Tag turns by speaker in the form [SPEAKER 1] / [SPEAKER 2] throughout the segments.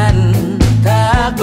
[SPEAKER 1] dan tak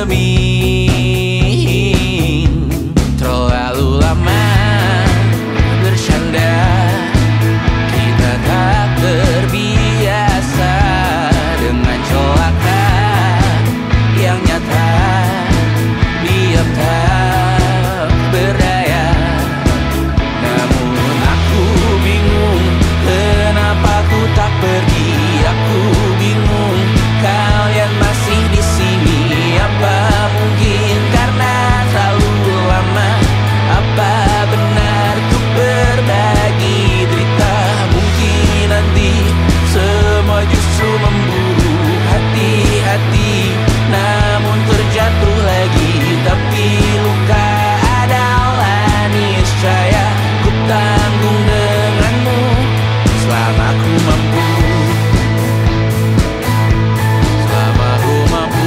[SPEAKER 1] bergeming. Terlalu lama bersandar, kita tak terbiasa dengan celaka yang nyata. Diam tak berdaya, namun aku bingung kenapa ku tak pergi. Aku bingung kalian masih di sini. Apa mungkin karena terlalu lama? Apa benar ku berbagi derita? Mungkin nanti semua justru memburu hati-hati, namun terjatuh lagi. Tapi luka adalah niscaya ku tanggung denganmu selama ku mampu. Selama ku mampu.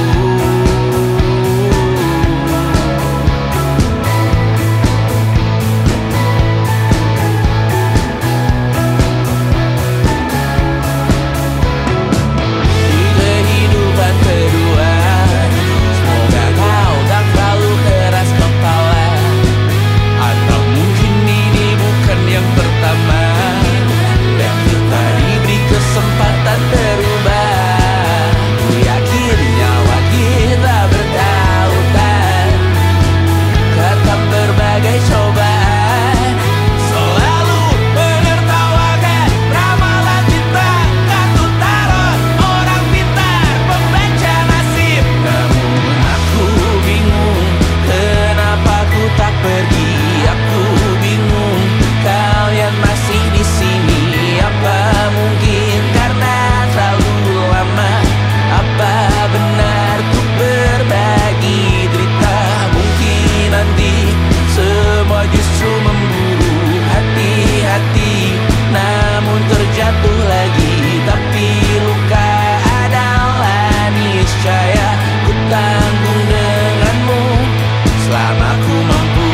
[SPEAKER 1] Di kehidupan kedua, semoga kau tak terlalu keras kepala. Atau mungkin ini bukan yang pertama, dan kita diberi kesempatan berubah. Ku yakin nyawa kita bertautan, kata berbagai cobaan selalu menertawakan ramalan cinta. Kartu tarot orang pintar, pembaca nasib. Namun aku bingung kenapa ku tak pergi. Aku bingung kalian masih di sini. Apa mungkin karena terlalu lama? Apa benar ku berbagi derita? Mungkin nanti semua justru memburu hati-hati, namun terjatuh lagi. Tapi luka adalah niscaya ku tanggung denganmu selama ku mampu.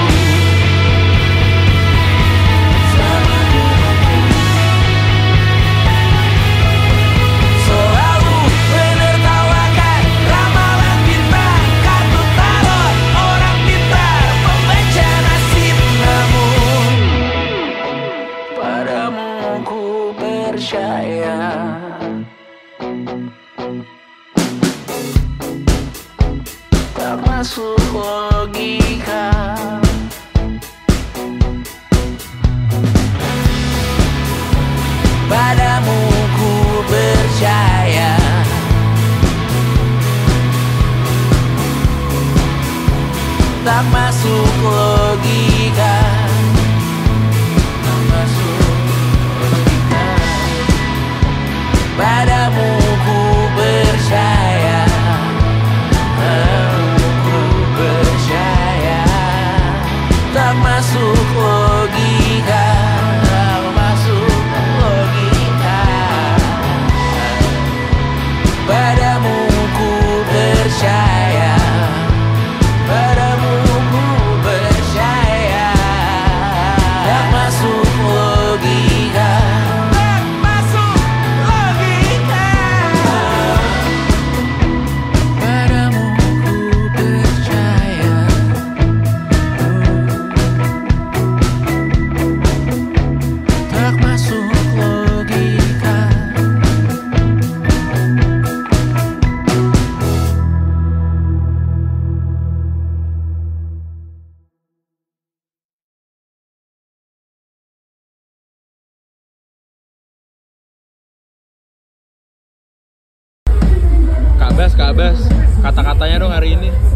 [SPEAKER 1] Selama ku mampu. Selalu menertawakan ramalan bintang, kartu tarot orang pintar, pembaca nasib. Namun padamu ku percaya. Tak masuk logika. Padamu ku percaya. Tak masuk logika. Tak masuk logika. Padamu ku percaya. Padamu ku percaya. Tak masuk logika. Tak masuk logika. Padamu ku percaya. Padamu ku percaya. Tak masuk logika. Tak masuk logika. Padamu ku percaya. Tak masuk logika.
[SPEAKER 2] Kak Bas, kata-katanya dong hari ini.